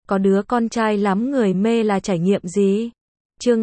có đứa con trai lắm người mê là trải nghiệm gì? Chương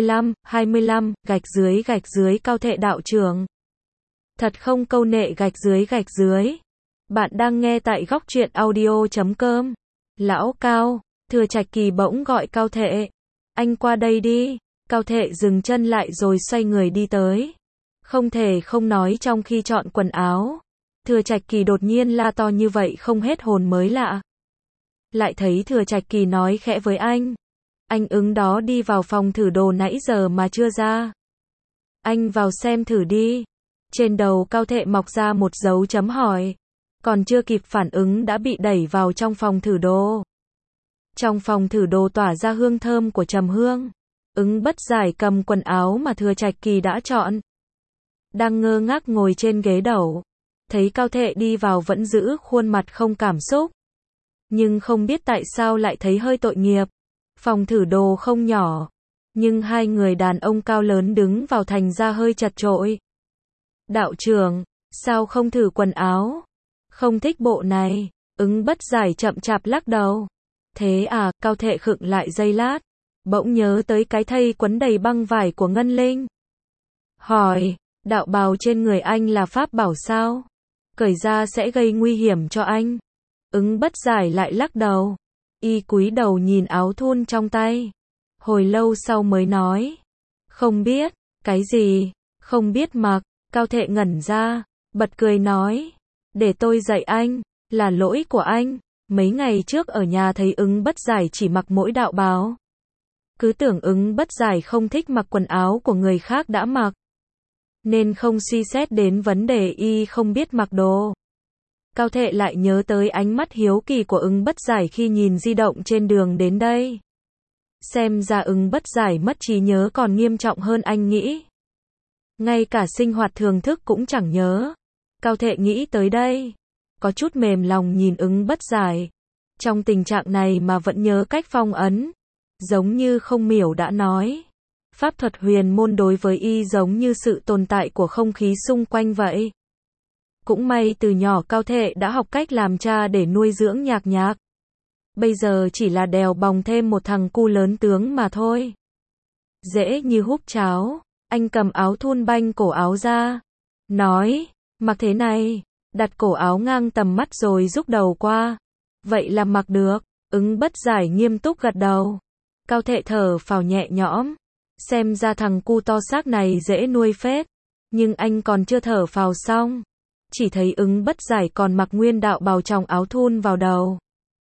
25, gạch dưới Cao Thệ đạo trưởng. Thật không câu nệ gạch dưới. Bạn đang nghe tại góc truyện audio.com. Lão Cao, Thừa Trạch Kỳ bỗng gọi Cao Thệ. Anh qua đây đi. Cao Thệ dừng chân lại rồi xoay người đi tới. Không thể không nói trong khi chọn quần áo, Thừa Trạch Kỳ đột nhiên la to như vậy không hết hồn mới lạ. Lại thấy Thừa Trạch Kỳ nói khẽ với anh ứng đó đi vào phòng thử đồ nãy giờ mà chưa ra. Anh vào xem thử đi. Trên đầu Cao Thệ mọc ra một dấu chấm hỏi. Còn chưa kịp phản ứng đã bị đẩy vào trong phòng thử đồ. Trong phòng thử đồ tỏa ra hương thơm của trầm hương. Bất giải cầm quần áo mà Thừa Trạch Kỳ đã chọn. Đang ngơ ngác ngồi trên ghế đầu. Thấy Cao Thệ đi vào vẫn giữ khuôn mặt không cảm xúc. Nhưng không biết tại sao lại thấy hơi tội nghiệp. Phòng thử đồ không nhỏ. Nhưng hai người đàn ông cao lớn đứng vào thành ra hơi chật chội. Đạo trưởng, sao không thử quần áo? Không thích bộ này. Bất giải chậm chạp lắc đầu. Thế à, Cao Thệ khựng lại giây lát. Bỗng nhớ tới cái thây quấn đầy băng vải của Ngân Linh. Hỏi, đạo bào trên người anh là pháp bảo sao? Cởi ra sẽ gây nguy hiểm cho anh. Bất giải lại lắc đầu. Y cúi đầu nhìn áo thun trong tay. Hồi lâu sau mới nói. Không biết. Cái gì? Không biết mặc. Cao Thệ ngẩn ra. Bật cười nói. Để tôi dạy anh. Là lỗi của anh. Mấy ngày trước ở nhà thấy bất giải chỉ mặc mỗi đạo bào. Cứ tưởng bất giải không thích mặc quần áo của người khác đã mặc. Nên không suy xét đến vấn đề y không biết mặc đồ. Cao Thệ lại nhớ tới ánh mắt hiếu kỳ của bất giải khi nhìn di động trên đường đến đây. Xem ra bất giải mất trí nhớ còn nghiêm trọng hơn anh nghĩ. Ngay cả sinh hoạt thường thức cũng chẳng nhớ. Cao Thệ nghĩ tới đây. Có chút mềm lòng nhìn bất giải. Trong tình trạng này mà vẫn nhớ cách phong ấn. Giống như không miểu đã nói. Pháp thuật huyền môn đối với y giống như sự tồn tại của không khí xung quanh vậy. Cũng may từ nhỏ Cao Thệ đã học cách làm cha để nuôi dưỡng Nhạc Nhạc. Bây giờ chỉ là đèo bòng thêm một thằng cu lớn tướng mà thôi. Dễ như húp cháo. Anh cầm áo thun banh cổ áo ra. Nói, mặc thế này. Đặt cổ áo ngang tầm mắt rồi rúc đầu qua. Vậy là mặc được. Bất giải nghiêm túc gật đầu. Cao Thệ thở phào nhẹ nhõm. Xem ra thằng cu to xác này dễ nuôi phết. Nhưng anh còn chưa thở phào xong. Chỉ thấy bất giải còn mặc nguyên đạo bào trong áo thun vào đầu.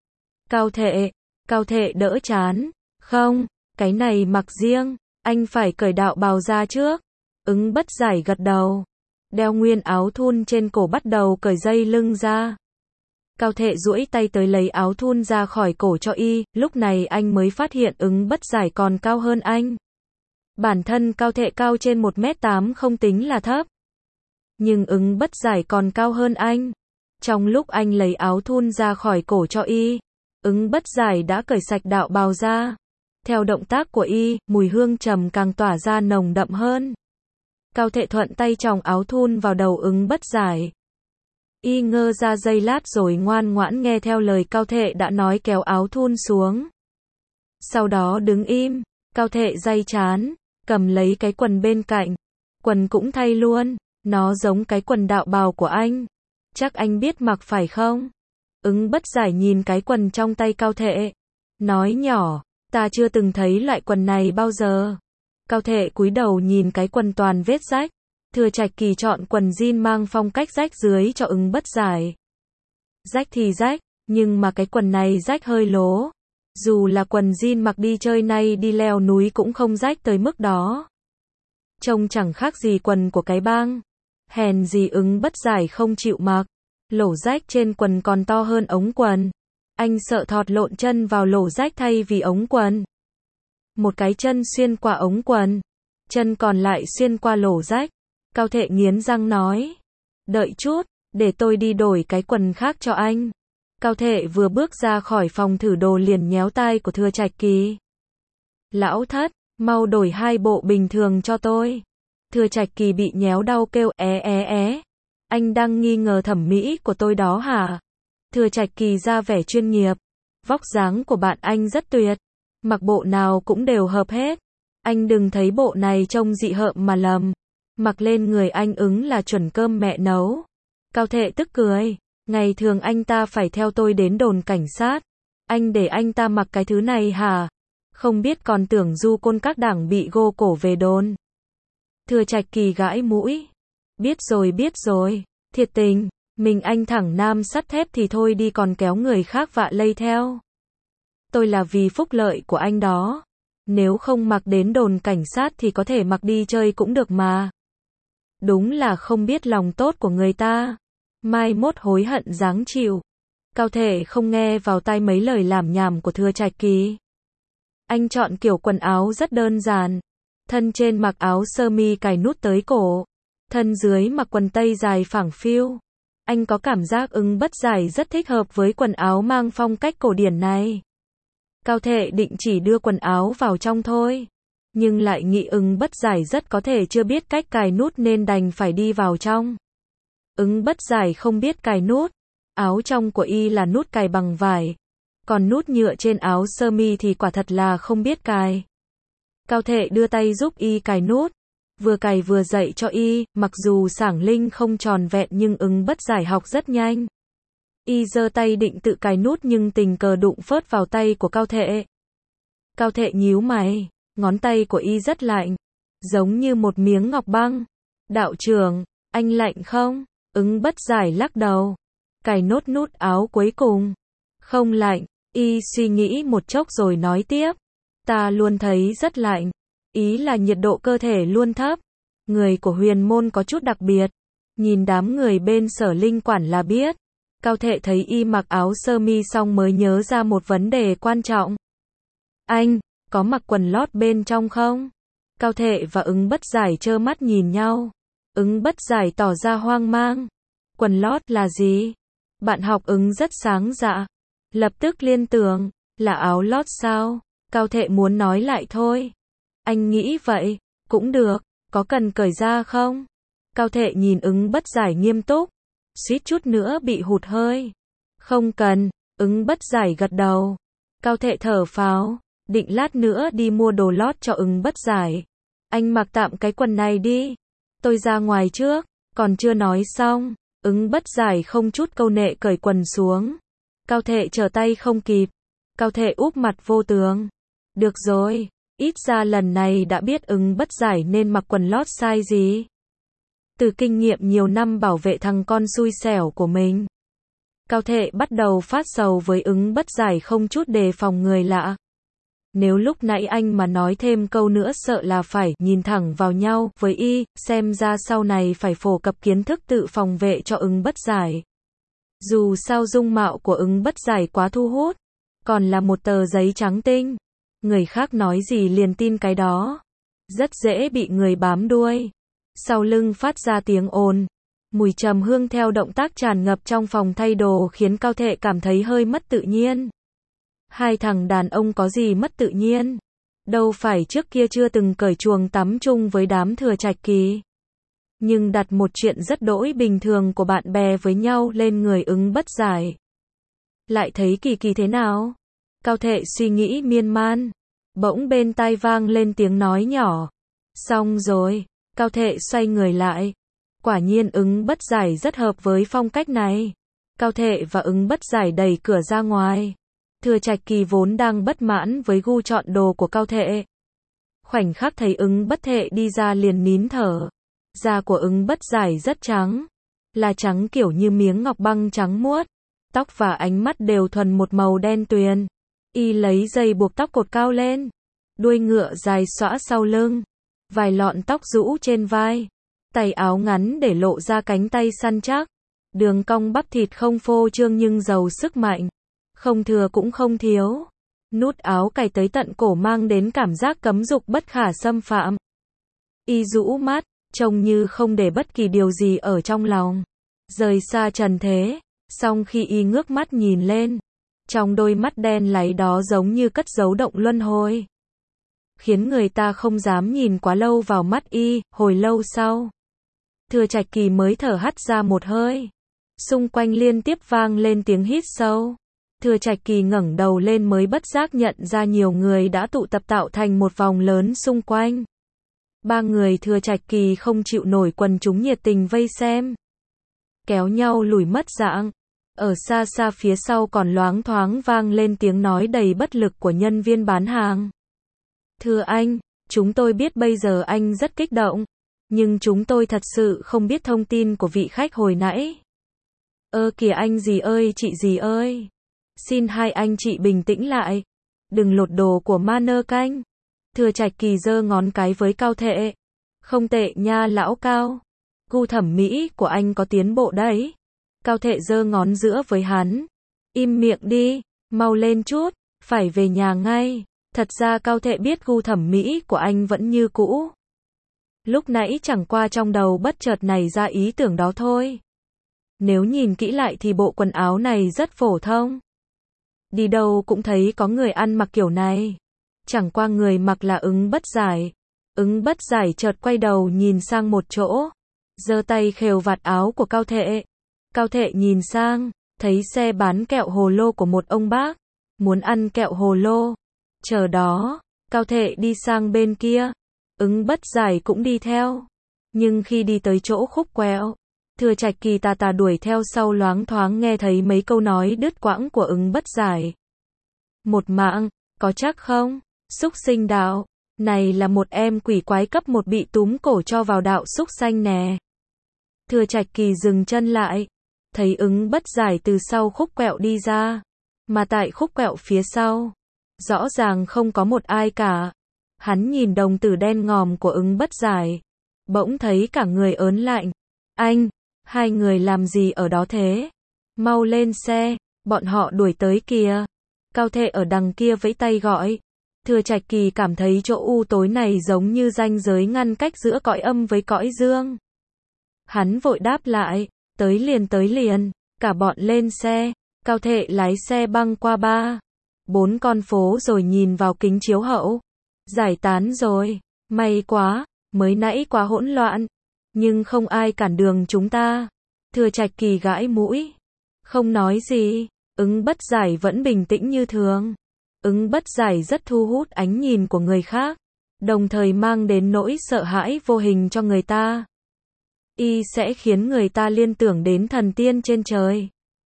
Cao Thệ đỡ chán. Không, cái này mặc riêng. Anh phải cởi đạo bào ra trước. Bất giải gật đầu. Đeo nguyên áo thun trên cổ bắt đầu cởi dây lưng ra. Cao Thệ duỗi tay tới lấy áo thun ra khỏi cổ cho y. Lúc này anh mới phát hiện bất giải còn cao hơn anh. Bản thân Cao Thệ cao trên 1m8 không tính là thấp. Nhưng bất giải còn cao hơn anh. Trong lúc anh lấy áo thun ra khỏi cổ cho y, bất giải đã cởi sạch đạo bào ra. Theo động tác của y, mùi hương trầm càng tỏa ra nồng đậm hơn. Cao Thệ thuận tay chòng áo thun vào đầu bất giải. Y ngơ ra giây lát rồi ngoan ngoãn nghe theo lời Cao Thệ đã nói kéo áo thun xuống. Sau đó đứng im, Cao Thệ day chán, cầm lấy cái quần bên cạnh. Quần cũng thay luôn, nó giống cái quần đạo bào của anh. Chắc anh biết mặc phải không? Bất giải nhìn cái quần trong tay Cao Thệ. Nói nhỏ, ta chưa từng thấy loại quần này bao giờ. Cao Thệ cúi đầu nhìn cái quần toàn vết rách. Thừa Trạch Kỳ chọn quần jean mang phong cách rách dưới cho bất giải. Rách thì rách, nhưng mà cái quần này rách hơi lố. Dù là quần jean mặc đi chơi nay đi leo núi cũng không rách tới mức đó. Trông chẳng khác gì quần của cái bang. Hèn gì bất giải không chịu mặc. Lỗ rách trên quần còn to hơn ống quần. Anh sợ thọt lộn chân vào lỗ rách thay vì ống quần. Một cái chân xuyên qua ống quần. Chân còn lại xuyên qua lỗ rách. Cao Thệ nghiến răng nói. Đợi chút, để tôi đi đổi cái quần khác cho anh. Cao Thệ vừa bước ra khỏi phòng thử đồ liền nhéo tai của Thừa Trạch Kỳ. Lão thất, mau đổi 2 bộ bình thường cho tôi. Thừa Trạch Kỳ bị nhéo đau kêu é. Anh đang nghi ngờ thẩm mỹ của tôi đó hả? Thừa Trạch Kỳ ra vẻ chuyên nghiệp. Vóc dáng của bạn anh rất tuyệt. Mặc bộ nào cũng đều hợp hết. Anh đừng thấy bộ này trông dị hợm mà lầm. Mặc lên người anh ứng là chuẩn cơm mẹ nấu. Cao Thệ tức cười. Ngày thường anh ta phải theo tôi đến đồn cảnh sát. Anh để anh ta mặc cái thứ này hả? Không biết còn tưởng du côn các đảng bị gô cổ về đồn. Thừa Trạch Kỳ gãi mũi. Biết rồi. Thiệt tình, mình anh thẳng nam sắt thép thì thôi đi còn kéo người khác vạ lây theo. Tôi là vì phúc lợi của anh đó. Nếu không mặc đến đồn cảnh sát thì có thể mặc đi chơi cũng được mà. Đúng là không biết lòng tốt của người ta. Mai mốt hối hận ráng chịu. Cao Thệ không nghe vào tai mấy lời lảm nhảm của Thừa Trạch Kỳ. Anh chọn kiểu quần áo rất đơn giản. Thân trên mặc áo sơ mi cài nút tới cổ. Thân dưới mặc quần tây dài phẳng phiu. Anh có cảm giác Ứng Bất Giải rất thích hợp với quần áo mang phong cách cổ điển này. Cao Thệ định chỉ đưa quần áo vào trong thôi. Nhưng lại nghĩ Ứng Bất Giải rất có thể chưa biết cách cài nút nên đành phải đi vào trong. Ứng Bất Giải không biết cài nút. Áo trong của y là nút cài bằng vải. Còn nút nhựa trên áo sơ mi thì quả thật là không biết cài. Cao Thệ đưa tay giúp y cài nút. Vừa cài vừa dạy cho y, mặc dù Sảng Linh không tròn vẹn nhưng Ứng Bất Giải học rất nhanh. Y giơ tay định tự cài nút nhưng tình cờ đụng phớt vào tay của Cao Thệ. Cao Thệ nhíu mày, ngón tay của y rất lạnh, giống như một miếng ngọc băng. Đạo trưởng, anh lạnh không? Ứng Bất Giải lắc đầu. Cài nốt nút áo cuối cùng. Không lạnh, y suy nghĩ một chốc rồi nói tiếp. Ta luôn thấy rất lạnh. Ý là nhiệt độ cơ thể luôn thấp. Người của huyền môn có chút đặc biệt. Nhìn đám người bên Sở Linh quản là biết. Cao Thệ thấy y mặc áo sơ mi xong mới nhớ ra một vấn đề quan trọng. Anh, có mặc quần lót bên trong không? Cao Thệ và Ứng Bất Giải trơ mắt nhìn nhau. Ứng Bất Giải tỏ ra hoang mang. Quần lót là gì? Bạn học Ứng rất sáng dạ. Lập tức liên tưởng, là áo lót sao? Cao Thệ muốn nói lại thôi. Anh nghĩ vậy, cũng được, có cần cởi ra không? Cao Thệ nhìn Ứng Bất Giải nghiêm túc, suýt chút nữa bị hụt hơi. Không cần, Ứng Bất Giải gật đầu. Cao Thệ thở phào, định lát nữa đi mua đồ lót cho Ứng Bất Giải. Anh mặc tạm cái quần này đi. Tôi ra ngoài trước, còn chưa nói xong. Ứng Bất Giải không chút câu nệ cởi quần xuống. Cao Thệ trở tay không kịp. Cao Thệ úp mặt vô tường. Được rồi, ít ra lần này đã biết Ứng Bất Giải nên mặc quần lót size gì. Từ kinh nghiệm nhiều năm bảo vệ thằng con xui xẻo của mình, Cao Thệ bắt đầu phát sầu với Ứng Bất Giải không chút đề phòng người lạ. Nếu lúc nãy anh mà nói thêm câu nữa sợ là phải nhìn thẳng vào nhau với y, xem ra sau này phải phổ cập kiến thức tự phòng vệ cho Ứng Bất Giải. Dù sao dung mạo của Ứng Bất Giải quá thu hút, còn là một tờ giấy trắng tinh. Người khác nói gì liền tin cái đó. Rất dễ bị người bám đuôi. Sau lưng phát ra tiếng ồn. Mùi trầm hương theo động tác tràn ngập trong phòng thay đồ khiến Cao Thệ cảm thấy hơi mất tự nhiên. Hai thằng đàn ông có gì mất tự nhiên? Đâu phải trước kia chưa từng cởi chuồng tắm chung với đám Thừa Trạch Kỳ. Nhưng đặt một chuyện rất đỗi bình thường của bạn bè với nhau lên người Ứng Bất Giải. Lại thấy kỳ kỳ thế nào? Cao Thệ suy nghĩ miên man. Bỗng bên tai vang lên tiếng nói nhỏ. Xong rồi. Cao Thệ xoay người lại. Quả nhiên Ứng Bất Giải rất hợp với phong cách này. Cao Thệ và Ứng Bất Giải đẩy cửa ra ngoài. Thừa Trạch Kỳ vốn đang bất mãn với gu chọn đồ của Cao Thệ. Khoảnh khắc thấy Ứng Bất Thệ đi ra liền nín thở. Da của Ứng Bất Giải rất trắng. Là trắng kiểu như miếng ngọc băng trắng muốt. Tóc và ánh mắt đều thuần một màu đen tuyền. Y lấy dây buộc tóc cột cao lên. Đuôi ngựa dài xõa sau lưng. Vài lọn tóc rũ trên vai. Tay áo ngắn để lộ ra cánh tay săn chắc. Đường cong bắp thịt không phô trương nhưng giàu sức mạnh. Không thừa cũng không thiếu. Nút áo cài tới tận cổ mang đến cảm giác cấm dục bất khả xâm phạm. Y rũ mắt, trông như không để bất kỳ điều gì ở trong lòng. Rời xa trần thế. Song khi y ngước mắt nhìn lên, trong đôi mắt đen láy đó giống như cất giấu động luân hồi. Khiến người ta không dám nhìn quá lâu vào mắt y, hồi lâu sau. Thừa Trạch Kỳ mới thở hắt ra một hơi. Xung quanh liên tiếp vang lên tiếng hít sâu. Thừa Trạch Kỳ ngẩng đầu lên mới bất giác nhận ra nhiều người đã tụ tập tạo thành một vòng lớn xung quanh. Ba người Thừa Trạch Kỳ không chịu nổi quần chúng nhiệt tình vây xem. Kéo nhau lùi mất dạng. Ở xa xa phía sau còn loáng thoáng vang lên tiếng nói đầy bất lực của nhân viên bán hàng. Thưa anh, chúng tôi biết bây giờ anh rất kích động, nhưng chúng tôi thật sự không biết thông tin của vị khách hồi nãy. Kìa anh gì ơi, chị gì ơi. Xin hai anh chị bình tĩnh lại. Đừng lột đồ của Manơ Canh. Thừa Trạch Kỳ giơ ngón cái với Cao Thệ. Không tệ nha lão Cao. Gu thẩm mỹ của anh có tiến bộ đấy. Cao Thệ giơ ngón giữa với hắn. Im miệng đi, mau lên chút, phải về nhà ngay. Thật ra Cao Thệ biết gu thẩm mỹ của anh vẫn như cũ. Lúc nãy chẳng qua trong đầu bất chợt nảy ra ý tưởng đó thôi. Nếu nhìn kỹ lại thì bộ quần áo này rất phổ thông. Đi đâu cũng thấy có người ăn mặc kiểu này. Chẳng qua người mặc là Ứng Bất Giải. Ứng Bất Giải chợt quay đầu nhìn sang một chỗ. Giơ tay khều vạt áo của Cao Thệ. Cao Thệ nhìn sang, thấy xe bán kẹo hồ lô của một ông bác. Muốn ăn kẹo hồ lô. Chờ đó, Cao Thệ đi sang bên kia. Ứng Bất Giải cũng đi theo. Nhưng khi đi tới chỗ khúc quẹo, Thừa Trạch Kỳ tà tà đuổi theo sau loáng thoáng nghe thấy mấy câu nói đứt quãng của Ứng Bất Giải. Một mạng, có chắc không? Xúc sinh đạo. Này là một em quỷ quái cấp 1 bị túm cổ cho vào đạo xúc xanh nè. Thừa Trạch Kỳ dừng chân lại. Thấy Ứng Bất Giải từ sau khúc quẹo đi ra. Mà tại khúc quẹo phía sau, rõ ràng không có một ai cả. Hắn nhìn đồng tử đen ngòm của Ứng Bất Giải. Bỗng thấy cả người ớn lạnh. Anh, hai người làm gì ở đó thế? Mau lên xe, bọn họ đuổi tới kìa. Cao Thệ ở đằng kia vẫy tay gọi. Thừa Trạch Kỳ cảm thấy chỗ u tối này giống như ranh giới ngăn cách giữa cõi âm với cõi dương. Hắn vội đáp lại, tới liền, cả bọn lên xe. Cao Thệ lái xe băng qua 3-4 con phố rồi nhìn vào kính chiếu hậu. Giải tán rồi, may quá, mới nãy quá hỗn loạn, nhưng không ai cản đường chúng ta. Thừa Trạch Kỳ gãi mũi, không nói gì. Ứng Bất Giải vẫn bình tĩnh như thường. Ứng Bất Giải rất thu hút ánh nhìn của người khác, đồng thời mang đến nỗi sợ hãi vô hình cho người ta. Y sẽ khiến người ta liên tưởng đến thần tiên trên trời.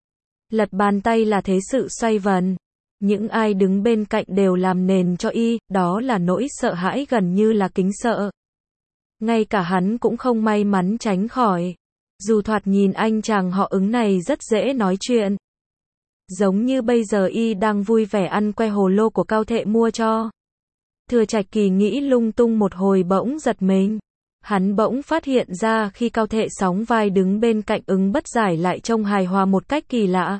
Lật bàn tay là thế sự xoay vần. Những ai đứng bên cạnh đều làm nền cho Y, đó là nỗi sợ hãi gần như là kính sợ. Ngay cả hắn cũng không may mắn tránh khỏi. Dù thoạt nhìn anh chàng họ Ứng này rất dễ nói chuyện. Giống như bây giờ Y đang vui vẻ ăn que hồ lô của Cao Thệ mua cho. Thừa Trạch Kỳ nghĩ lung tung một hồi bỗng giật mình. Hắn bỗng phát hiện ra khi Cao Thệ sóng vai đứng bên cạnh Ứng Bất Giải lại trông hài hòa một cách kỳ lạ.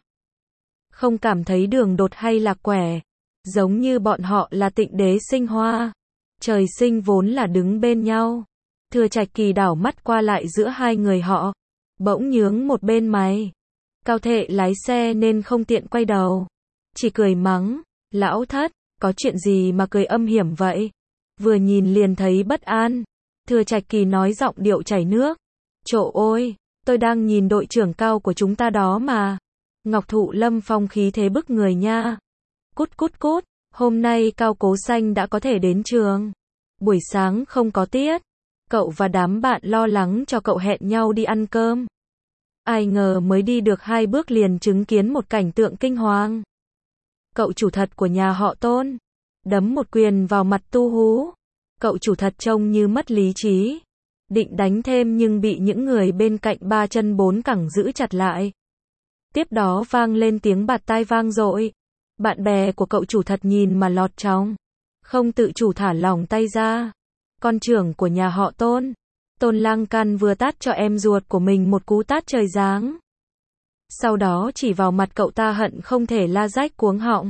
Không cảm thấy đường đột hay lạc quẻ. Giống như bọn họ là tịnh đế sinh hoa. Trời sinh vốn là đứng bên nhau. Thừa Trạch Kỳ đảo mắt qua lại giữa hai người họ. Bỗng nhướng một bên mày. Cao Thệ lái xe nên không tiện quay đầu. Chỉ cười mắng. Lão thất, có chuyện gì mà cười âm hiểm vậy? Vừa nhìn liền thấy bất an. Thừa Trạch Kỳ nói giọng điệu chảy nước. Trộ ôi, tôi đang nhìn đội trưởng Cao của chúng ta đó mà. Ngọc Thụ Lâm phong khí thế bức người nha. Cút cút cút, hôm nay Cao Cố Xanh đã có thể đến trường. Buổi sáng không có tiết. Cậu và đám bạn lo lắng cho cậu hẹn nhau đi ăn cơm. Ai ngờ mới đi được 2 bước liền chứng kiến một cảnh tượng kinh hoàng. Cậu chủ thật của nhà họ Tôn đấm một quyền vào mặt Tu Hú. Cậu chủ thật trông như mất lý trí. Định đánh thêm nhưng bị những người bên cạnh 3 chân 4 cẳng giữ chặt lại. Tiếp đó vang lên tiếng bạt tai vang dội. Bạn bè của cậu chủ thật nhìn mà lọt chóng. Không tự chủ thả lỏng tay ra. Con trưởng của nhà họ Tôn, Tôn Lang Căn vừa tát cho em ruột của mình một cú tát trời giáng. Sau đó chỉ vào mặt cậu ta hận không thể la rách cuống họng.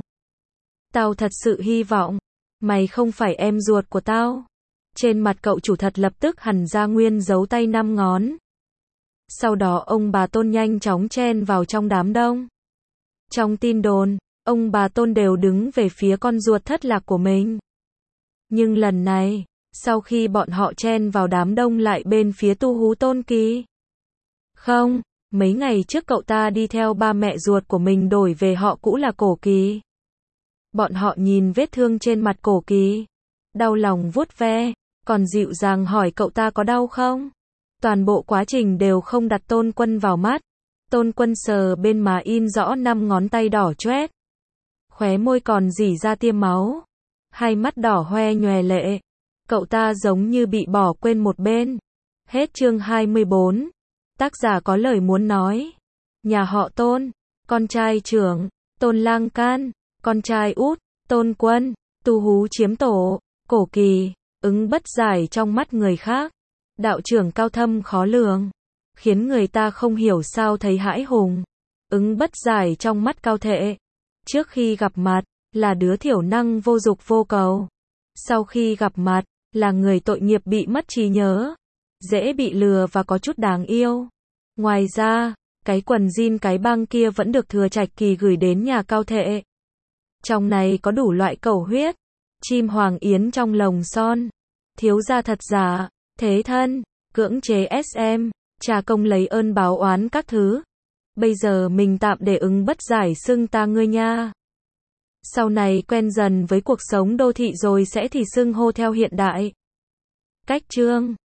Tao thật sự hy vọng mày không phải em ruột của tao. Trên mặt cậu chủ thật lập tức hằn ra nguyên dấu tay 5 ngón. Sau đó ông bà Tôn nhanh chóng chen vào trong đám đông. Trong tin đồn, ông bà Tôn đều đứng về phía con ruột thất lạc của mình. Nhưng lần này, sau khi bọn họ chen vào đám đông lại bên phía Tu Hú Tôn Kỳ. Không, Mấy ngày trước cậu ta đi theo ba mẹ ruột của mình đổi về họ cũ là Cổ Kỳ. Bọn họ nhìn vết thương trên mặt Cổ Kỳ, đau lòng vuốt ve, còn dịu dàng hỏi cậu ta có đau không. Toàn bộ quá trình đều không đặt Tôn Quân vào mắt. Tôn Quân sờ bên má in rõ 5 ngón tay đỏ choét. Khóe môi còn rỉ ra tia máu. Hai mắt đỏ hoe nhòe lệ. Cậu ta giống như bị bỏ quên một bên. Hết chương 24. Tác giả có lời muốn nói. Nhà họ Tôn, con trai trưởng, Tôn Lang Can, con trai út, Tôn Quân, tu hú chiếm tổ, Cổ Kỳ, ứng bất giải trong mắt người khác. Đạo trưởng cao thâm khó lường, khiến người ta không hiểu sao thấy hãi hùng. Ứng bất giải trong mắt Cao Thệ. Trước khi gặp mặt, là đứa thiểu năng vô dục vô cầu. Sau khi gặp mặt, là người tội nghiệp bị mất trí nhớ. Dễ bị lừa và có chút đáng yêu. Ngoài ra, cái quần jean cái băng kia vẫn được Thừa Trạch Kỳ gửi đến nhà Cao Thệ. Trong này có đủ loại cầu huyết. Chim hoàng yến trong lồng son. Thiếu gia thật giả, thế thân, cưỡng chế SM, trả công lấy ơn báo oán các thứ. Bây giờ mình tạm để ứng bất giải xưng ta ngươi nha. Sau này quen dần với cuộc sống đô thị rồi sẽ thì xưng hô theo hiện đại. Cách chương